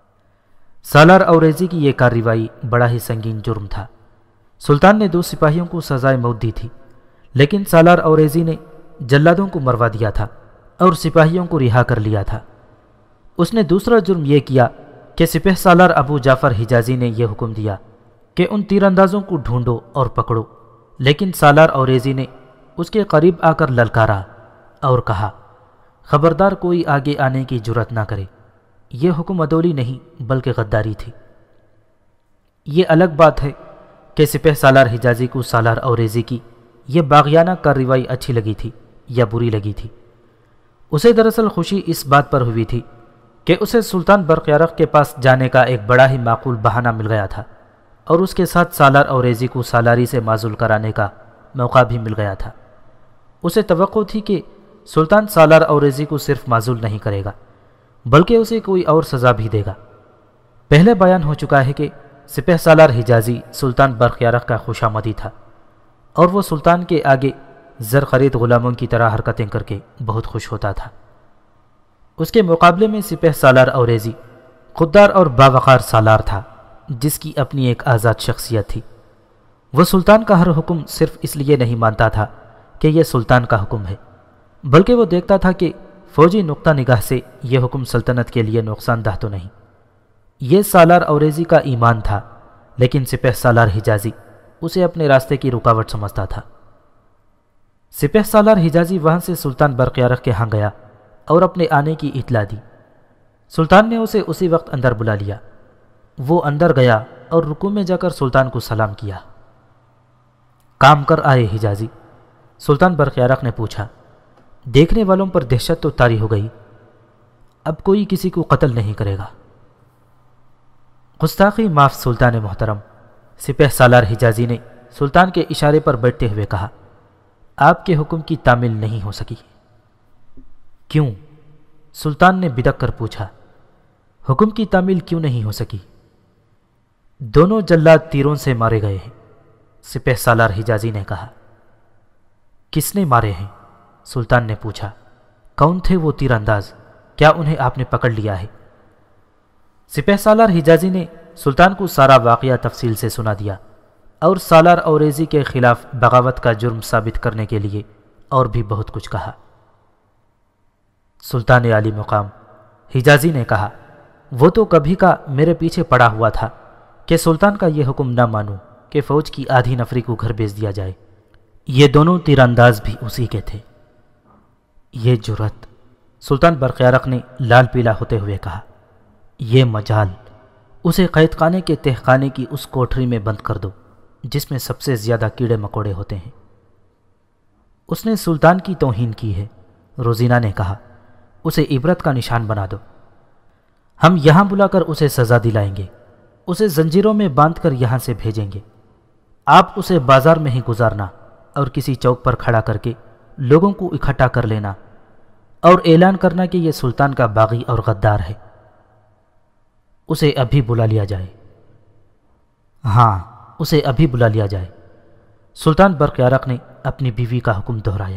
سالار اوریزی کی یہ کارروائی بڑا ہی سنگین جرم تھا۔ سلطان نے 2 سپاہیوں کو سزائے موت دی تھی، لیکن سالار اوریزی نے جلادوں کو مروا دیا تھا اور سپاہیوں کو رہا کر لیا تھا۔ اس نے دوسرا جرم یہ کیا کہ سپہ سالار ابو جعفر حجازی نے یہ حکم دیا کہ ان تیر اندازوں کو ڈھونڈو اور پکڑو، لیکن سالار اوریزی نے اس کے قریب آ کر للکارا اور کہا، خبردار کوئی آگے آنے کی جرات نہ کرے۔ یہ حکم عدولی نہیں بلکہ غداری تھی۔ یہ الگ بات ہے کہ سپہ سالار حجازی کو سالار اوریزی کی یہ باغیانہ کارروائی اچھی لگی تھی یا بری لگی تھی۔ اسے دراصل خوشی اس بات پر ہوئی تھی کہ اسے سلطان برقیارق کے پاس جانے کا ایک بڑا ہی معقول بہانہ مل گیا تھا اور اس کے ساتھ سالار اوریزی کو سالاری سے معزول کرانے کا موقع بھی مل گیا تھا۔ اسے توقع تھی کہ سلطان سالار اوریزی کو صرف معزول نہیں کرے گا بلکہ اسے کوئی اور سزا بھی دے گا۔ پہلے بیان ہو چکا ہے کہ سپہ سالار حجازی سلطان برقیارق کا خوشامدی تھا اور وہ سلطان کے آگے زر خرید غلاموں کی طرح حرکتیں کر کے بہت خوش ہوتا تھا۔ اس کے مقابلے میں سپہ سالار اوریزی خوددار اور باوقار سالار تھا جس کی اپنی ایک آزاد شخصیت تھی۔ وہ سلطان کا ہر حکم صرف اس لیے نہیں مانتا تھا کہ یہ سلطان کا حکم ہے، بلکہ وہ دیکھتا تھا کہ فوجی نقطہ نگاہ سے یہ حکم سلطنت کے لیے نقصان دہ تو نہیں۔ یہ سالار اوریزی کا ایمان تھا، لیکن سپہ سالار حجازی اسے اپنے راستے کی رکاوٹ سمجھتا تھا۔ سپہ سالار حجازی وہاں سے سلطان برقیارق کے ہاں گیا اور اپنے آنے کی اطلاع دی۔ سلطان نے اسے اسی وقت اندر بلا لیا۔ وہ اندر گیا اور رکوع میں جا کر سلطان کو سلام کیا۔ کام کر آئے حجازی؟ سلطان برقیارق نے پوچھا۔ دیکھنے والوں پر دہشت تو طاری ہو گئی، اب کوئی کسی کو قتل نہیں کرے گا۔ گستاخی معاف سلطان محترم، سپہ سالار حجازی نے سلطان کے اشارے پر بیٹھتے ہوئے کہا، آپ کے حکم کی تعمیل نہیں ہو سکی۔ کیوں؟ سلطان نے بدک کر پوچھا۔ حکم کی تعمیل کیوں نہیں ہو سکی؟ دونوں جلاد تیروں سے مارے گئے ہیں، سپہ سالار حجازی نے کہا۔ کس نے مارے ہیں؟ سلطان نے پوچھا۔ کون تھے وہ تیر انداز؟ کیا انہیں آپ نے پکڑ لیا ہے؟ سپہ سالار حجازی نے سلطان کو سارا واقعہ تفصیل سے سنا دیا اور سالار اوریزی کے خلاف بغاوت کا جرم ثابت کرنے کے لیے اور بھی بہت کچھ کہا۔ سلطان عالی مقام حجازی نے کہا، وہ تو کبھی کا میرے پیچھے پڑا ہوا تھا کہ سلطان کا یہ حکم نہ مانوں کہ فوج کی آدھی نفری کو گھر بھیج دیا جائے۔ یہ دونوں تیر انداز بھی اسی کے تھے۔ یہ جرأت! سلطان برقیارق نے لال پیلا ہوتے ہوئے کہا۔ یہ مجال! اسے قید خانے کے تہ خانے کی اس کوٹھری میں بند کر دو جس میں سب سے زیادہ کیڑے مکوڑے ہوتے ہیں۔ اس نے سلطان کی توہین کی ہے، روزینہ نے کہا۔ اسے عبرت کا نشان بنا دو۔ ہم یہاں بلا کر اسے سزا دلائیں گے، اسے زنجیروں میں باندھ کر یہاں سے بھیجیں گے۔ آپ اسے بازار میں ہی گزارنا اور کسی چوک پر کھڑا کر کے لوگوں کو اکٹھا کر لینا اور اعلان کرنا کہ یہ سلطان کا باغی اور غدار ہے۔ اسے ابھی بلا لیا جائے۔ ہاں، اسے ابھی بلا لیا جائے۔ سلطان برقیارق نے اپنی بیوی کا حکم دہرایا۔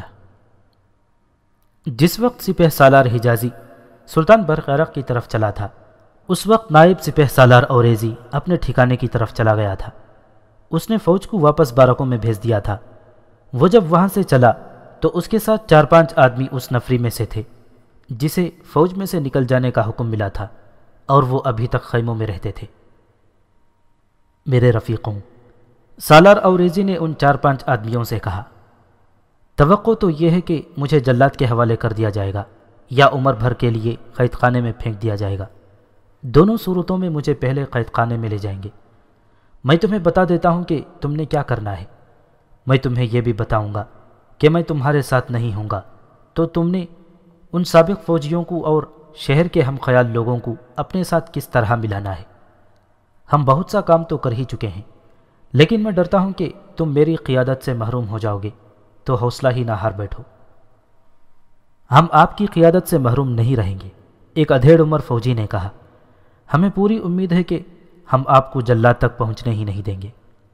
جس وقت سپہ سالار حجازی سلطان برقیارق کی طرف چلا تھا، اس وقت نائب سپہ سالار اوریزی اپنے ٹھکانے کی طرف چلا گیا تھا۔ اس نے فوج کو واپس بارکوں میں بھیج دیا تھا۔ وہ جب وہاں سے چلا تو اس کے ساتھ 4-5 آدمی اس نفری میں سے تھے جسے فوج میں سے نکل جانے کا حکم ملا تھا اور وہ ابھی تک خیموں میں رہتے تھے۔ میرے رفیقوں، سالار اوریزی نے ان 4-5 آدمیوں سے کہا، توقع تو یہ ہے کہ مجھے جلاد کے حوالے کر دیا جائے گا یا عمر بھر کے لیے قید خانے میں پھینک دیا جائے گا۔ دونوں صورتوں میں مجھے پہلے قید خانے میں لے جائیں گے۔ میں تمہیں بتا دیتا ہوں کہ تم نے کیا کرنا ہے۔ میں تمہیں یہ بھی بتاؤں گا کہ میں تمہارے ساتھ نہیں ہوں گا تو تم نے ان سابق فوجیوں کو اور شہر کے ہم خیال لوگوں کو اپنے ساتھ کس طرح ملانا ہے۔ ہم بہت سا کام تو کر ہی چکے ہیں، لیکن میں ڈرتا ہوں کہ تم میری قیادت سے محروم ہو جاؤ گے تو حوصلہ ہی نہ ہار بیٹھو۔ ہم آپ کی قیادت سے محروم نہیں رہیں گے، ایک ادھیڑ عمر فوجی نے کہا۔ ہمیں پوری امید ہے کہ ہم آپ کو جلاد تک پہنچنے ہی نہیں دیں گے۔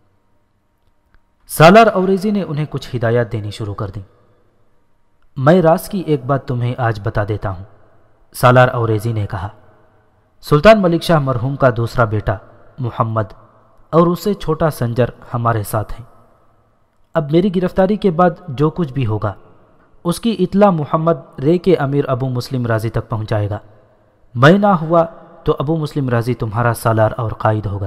سالار اوریزی نے انہیں کچھ ہدایات دینی شروع کر دیں۔ میں راز کی ایک بات تمہیں آج بتا دیتا ہوں، سالار اوریزی نے کہا۔ سلطان ملک شاہ مرحوم کا دوسرا بیٹا محمد اور اس سے چھوٹا سنجر ہمارے ساتھ ہیں۔ اب میری گرفتاری کے بعد جو کچھ بھی ہوگا اس کی اطلاع محمد رے کے امیر ابو مسلم رازی تک پہنچائے گا۔ میں نہ ہوا تو ابو مسلم رازی تمہارا سالار اور قائد ہوگا۔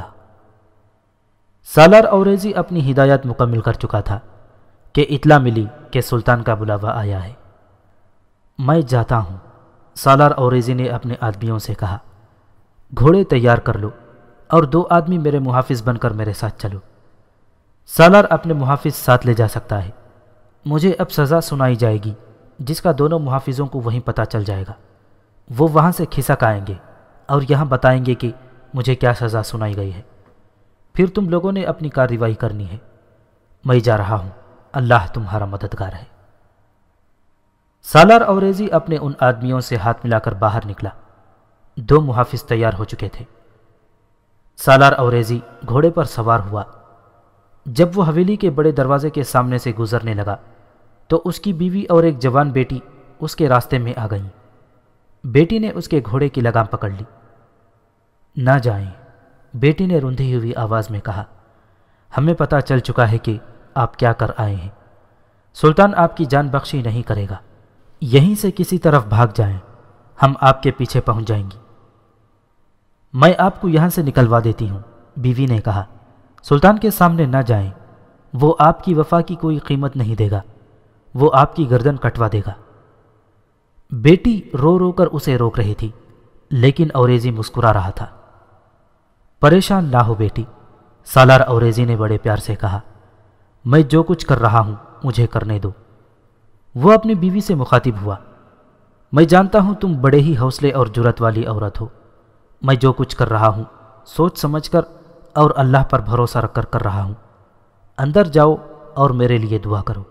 سالار اوریزی اپنی ہدایات مکمل کر چکا تھا کہ اطلاع ملی کہ سلطان کا بلاوا آیا ہے۔ میں جاتا ہوں، سالار اوریزی نے اپنے آدمیوں سے کہا۔ گھوڑے تیار کر لو اور 2 آدمی میرے محافظ بن کر میرے ساتھ چلو۔ سالار اپنے محافظ ساتھ لے جا سکتا ہے۔ مجھے اب سزا سنائی جائے گی جس کا دونوں محافظوں کو وہیں پتہ چل جائے گا۔ وہ وہاں سے کھسک آئیں گے اور یہاں بتائیں گے کہ مجھے کیا سزا سنائی گئی ہے۔ پھر تم لوگوں نے اپنی کارروائی کرنی ہے۔ میں جا رہا ہوں، اللہ تمہارا مددگار ہے۔ سالار اوریزی اپنے ان آدمیوں سے ہاتھ ملا کر باہر نکلا۔ 2 محافظ تیار ہو چکے تھے۔ سالار اوریزی گھوڑے پر سوار ہوا۔ جب وہ حویلی کے بڑے دروازے کے سامنے سے گزرنے لگا تو اس کی بیوی اور ایک جوان بیٹی اس کے راستے میں آ گئیں۔ بیٹی نے اس کے گھوڑے کی لگام پکڑ لی۔ نہ جائیں، بیٹی نے روندھی ہوئی آواز میں کہا۔ ہمیں پتہ چل چکا ہے کہ آپ کیا کر آئے ہیں۔ سلطان آپ کی جان بخشی نہیں کرے گا۔ یہیں سے کسی طرف بھاگ جائیں، ہم آپ کے پیچھے پہنچ جائیں گی۔ میں آپ کو یہاں سے نکلوا دیتی ہوں، بیوی نے کہا۔ سلطان کے سامنے نہ جائیں، وہ آپ کی وفا کی کوئی قیمت نہیں دے گا، وہ آپ کی گردن کٹوا دے گا۔ بیٹی رو رو کر اسے روک رہی تھی، لیکن اوریزی مسکرا رہا تھا۔ پریشان نہ ہو بیٹی، سالار اوریزی نے بڑے پیار سے کہا۔ میں جو کچھ کر رہا ہوں مجھے کرنے دو۔ وہ اپنی بیوی سے مخاطب ہوا۔ میں جانتا ہوں تم بڑے ہی حوصلے اور جرأت والی عورت ہو۔ میں جو کچھ کر رہا ہوں سوچ سمجھ کر اور اللہ پر بھروسہ رکھ کر کر رہا ہوں۔ اندر جاؤ اور میرے لیے دعا کرو۔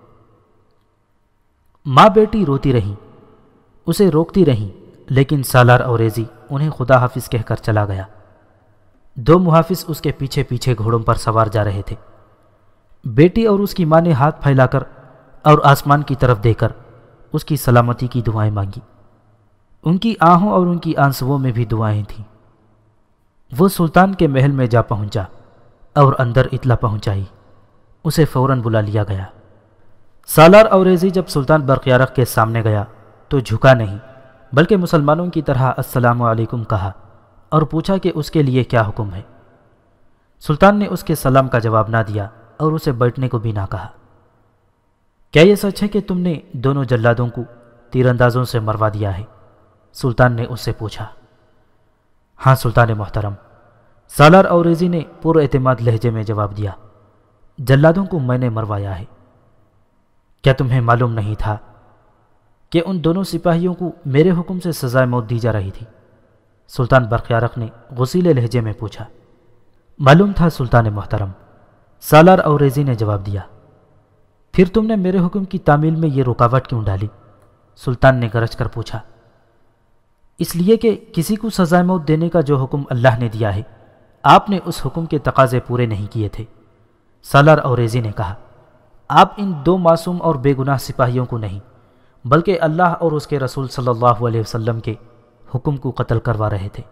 ماں بیٹی روتی رہیں، اسے روکتی رہیں، لیکن سالار اوریزی انہیں خدا حافظ کہہ کر چلا گیا۔ دو محافظ اس کے پیچھے پیچھے گھوڑوں پر سوار جا رہے تھے۔ بیٹی اور اس کی ماں نے ہاتھ پھیلا کر اور آسمان کی طرف دے کر اس کی سلامتی کی دعائیں مانگی۔ ان کی آہوں اور ان کی آنسوؤں میں بھی دعائیں تھیں۔ وہ سلطان کے محل میں جا پہنچا اور اندر اطلاع پہنچائی۔ اسے فوراً بلا لیا گیا۔ سالار اوریزی جب سلطان برقیارق کے سامنے گیا تو جھکا نہیں، بلکہ مسلمانوں کی طرح السلام علیکم کہا اور پوچھا کہ اس کے لیے کیا حکم ہے۔ سلطان نے اس کے سلام کا جواب نہ دیا اور اسے بیٹھنے کو بھی نہ کہا۔ کیا یہ سچ ہے کہ تم نے دونوں جلادوں کو تیر اندازوں سے مروا دیا ہے؟ سلطان نے اس سے پوچھا۔ ہاں سلطان محترم، سالار اوریزی نے پر اعتماد لہجے میں جواب دیا۔ جلادوں کو میں نے مروایا ہے۔ کیا تمہیں معلوم نہیں تھا کہ ان دونوں سپاہیوں کو میرے حکم سے سزائے موت دی جا رہی تھی؟ سلطان برقیارق نے غصیلے لہجے میں پوچھا۔ معلوم تھا سلطان محترم، سالار اوریزی نے جواب دیا۔ پھر تم نے میرے حکم کی تعمیل میں یہ رکاوٹ کیوں ڈالی؟ سلطان نے گرج کر پوچھا۔ اس لیے کہ کسی کو سزائے موت دینے کا جو حکم اللہ نے دیا ہے، آپ نے اس حکم کے تقاضے پورے نہیں کیے تھے۔ سالار اوریزی نے کہا۔ آپ ان دو معصوم اور بے گناہ سپاہیوں کو نہیں، بلکہ اللہ اور اس کے رسول صلی اللہ علیہ وسلم کے حکم کو قتل کروا رہے تھے۔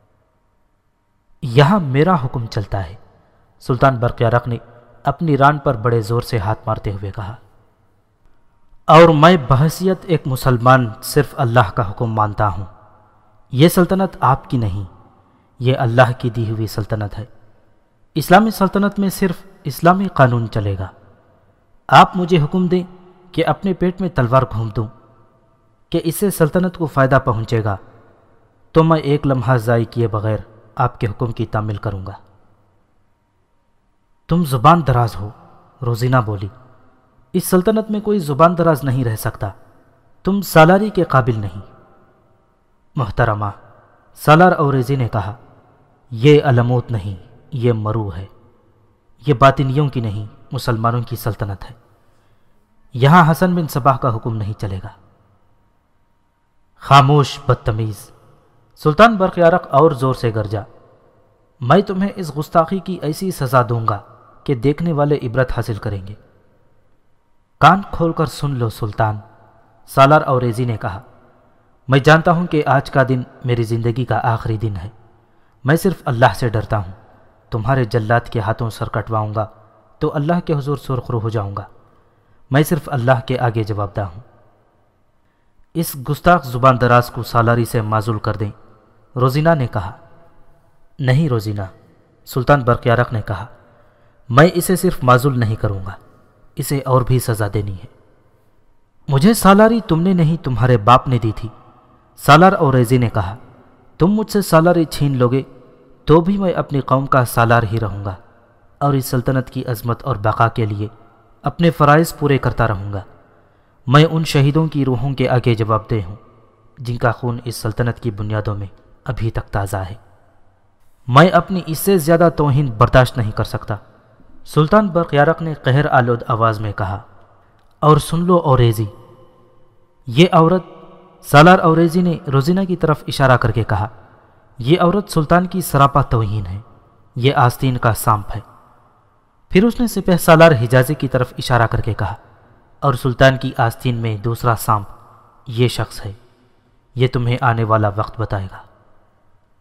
یہاں میرا حکم چلتا ہے، سلطان برقیارق نے اپنی ران پر بڑے زور سے ہاتھ مارتے ہوئے کہا، اور میں بحیثیت ایک مسلمان صرف اللہ کا حکم مانتا ہوں۔ یہ سلطنت آپ کی نہیں، یہ اللہ کی دی ہوئی سلطنت ہے۔ اسلامی سلطنت میں صرف اسلامی قانون چلے گا۔ آپ مجھے حکم دیں کہ اپنے پیٹ میں تلوار گھوم دوں کہ اس سے سلطنت کو فائدہ پہنچے گا، تو میں ایک لمحہ ضائع کیے بغیر آپ کے حکم کی تعمیل کروں گا۔ تم زبان دراز ہو، روزینہ بولی۔ اس سلطنت میں کوئی زبان دراز نہیں رہ سکتا، تم سالاری کے قابل نہیں۔ محترمہ، سالار اوریزی نے کہا، یہ علموت نہیں، یہ مرو ہے۔ یہ باطنیوں کی نہیں، مسلمانوں کی سلطنت ہے۔ یہاں حسن بن صباح کا حکم نہیں چلے گا۔ خاموش بدتمیز، سلطان برقیارق اور زور سے گرجا۔ میں تمہیں اس گستاخی کی ایسی سزا دوں گا کہ دیکھنے والے عبرت حاصل کریں گے۔ کان کھول کر سن لو سلطان، سالار اوریزی نے کہا۔ میں جانتا ہوں کہ آج کا دن میری زندگی کا آخری دن ہے۔ میں صرف اللہ سے ڈرتا ہوں۔ تمہارے جلاد کے ہاتھوں سر کٹواؤں گا تو اللہ کے حضور سرخرو ہو جاؤں گا۔ میں صرف اللہ کے آگے جواب دہ ہوں۔ اس گستاخ زبان دراز کو سالاری سے معزول کر دیں، روزینہ نے کہا۔ نہیں روزینہ، سلطان برقیارق نے کہا، میں اسے صرف معزول نہیں کروں گا، اسے اور بھی سزا دینی ہے۔ مجھے سالاری تم نے نہیں تمہارے باپ نے دی تھی، سالار اوریزی نے کہا۔ تم مجھ سے سالاری چھین لوگے تو بھی میں اپنی قوم کا سالار ہی رہوں گا اور اس سلطنت کی عظمت اور بقا کے لیے اپنے فرائض پورے کرتا رہوں گا۔ میں ان شہیدوں کی روحوں کے آگے جواب دہ ہوں جن کا خون اس سلطنت کی بنیادوں میں ابھی تک تازہ ہے۔ میں اپنی اس سے زیادہ توہین برداشت نہیں کر سکتا، سلطان برقیارق نے قہر آلود آواز میں کہا۔ اور سن لو اوریزی، یہ عورت، سالار اوریزی نے روزینہ کی طرف اشارہ کر کے کہا، یہ عورت سلطان کی سراپا توہین ہے، یہ آستین کا سانپ ہے۔ پھر اس نے سپہ سالار حجازی کی طرف اشارہ کر کے کہا، اور سلطان کی آستین میں دوسرا سانپ یہ شخص ہے، یہ تمہیں آنے والا وقت بتائے گا۔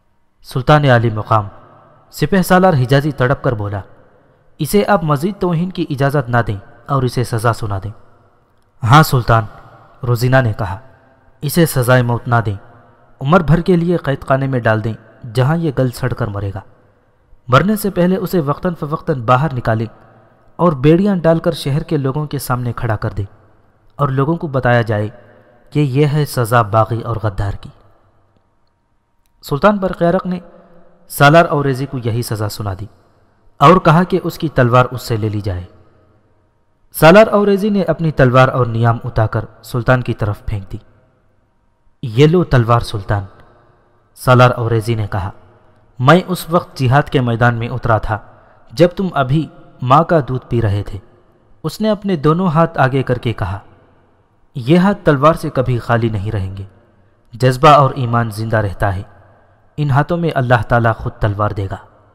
سلطان عالی مقام سپہ سالار حجازی تڑپ کر بولا، اسے آپ مزید توہین کی اجازت نہ دیں اور اسے سزا سنا دیں۔ ہاں سلطان، روزینہ نے کہا، اسے سزائے موت نہ دیں، عمر بھر کے لیے قید خانے میں ڈال دیں جہاں یہ گل سڑ کر مرے گا۔ مرنے سے پہلے اسے وقتاً فوقتاً باہر نکالیں اور بیڑیاں ڈال کر شہر کے لوگوں کے سامنے کھڑا کر دیں اور لوگوں کو بتایا جائے کہ یہ ہے سزا باغی اور غدار کی۔ سلطان برقیارق نے سالار اوریزی کو یہی سزا سنا دی اور کہا کہ اس کی تلوار اس سے لے لی جائے۔ سالار اوریزی نے اپنی تلوار اور نیام اٹھا کر سلطان کی طرف پھینک دی۔ یہ لو تلوار سلطان، سالار اوریزی نے کہا، میں اس وقت جہاد کے میدان میں اترا تھا جب تم ابھی ماں کا دودھ پی رہے تھے۔ اس نے اپنے دونوں ہاتھ آگے کر کے کہا، یہ ہاتھ تلوار سے کبھی خالی نہیں رہیں گے، جذبہ اور ایمان زندہ رہتا ہے، ان ہاتھوں میں اللہ تعالیٰ خود تلوار دے گا۔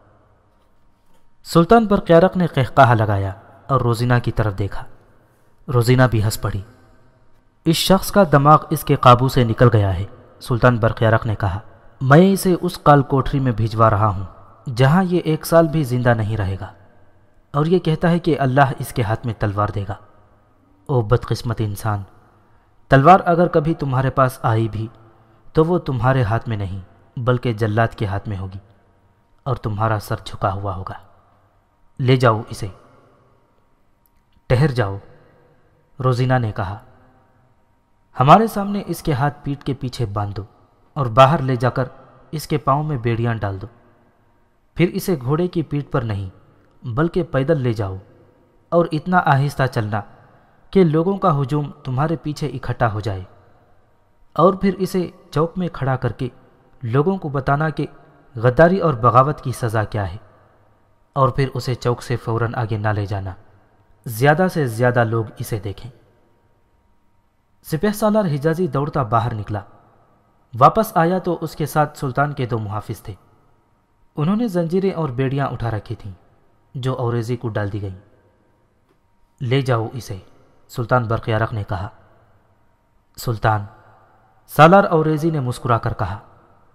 سلطان برقیارق نے قہقہہ لگایا اور روزینہ کی طرف دیکھا۔ روزینہ بھی ہنس پڑی۔ اس شخص کا دماغ اس کے قابو سے نکل گیا ہے، سلطان برقیارق نے کہا، میں اسے اس کال کوٹری میں بھجوا رہا ہوں جہاں یہ 1 سال بھی زندہ نہیں رہے گا، اور یہ کہتا ہے کہ اللہ اس کے ہاتھ میں تلوار دے گا۔ او بدقسمت انسان، تلوار اگر کبھی تمہارے پاس آئی بھی تو وہ تمہارے ہاتھ میں نہیں بلکہ جلاد کے ہاتھ میں ہوگی اور تمہارا سر جھکا ہوا ہوگا۔ لے جاؤ اسے۔ ٹھہر جاؤ، روزینہ نے کہا، ہمارے سامنے اس کے ہاتھ پیٹھ کے پیچھے باندھ دو اور باہر لے جا کر اس کے پاؤں میں بیڑیاں ڈال دو۔ پھر اسے گھوڑے کی پیٹھ پر نہیں بلکہ پیدل لے جاؤ اور اتنا آہستہ چلنا کہ لوگوں کا ہجوم تمہارے پیچھے اکٹھا ہو جائے، اور پھر اسے چوک میں کھڑا کر کے لوگوں کو بتانا کہ غداری اور بغاوت کی سزا کیا ہے، اور پھر اسے چوک سے فوراً آگے نہ لے جانا، زیادہ سے زیادہ لوگ اسے دیکھیں۔ سپہ سالار حجازی دوڑتا باہر نکلا۔ واپس آیا تو اس کے ساتھ سلطان کے 2 محافظ تھے۔ انہوں نے زنجیریں اور بیڑیاں اٹھا رکھی تھیں جو اوریزی کو ڈال دی گئیں۔ لے جاؤ اسے، سلطان برقیارق نے کہا۔ سلطان، سالار اوریزی نے مسکرا کر کہا،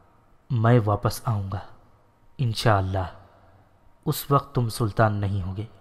میں واپس آؤں گا انشاءاللہ، اس وقت تم سلطان نہیں ہوگے۔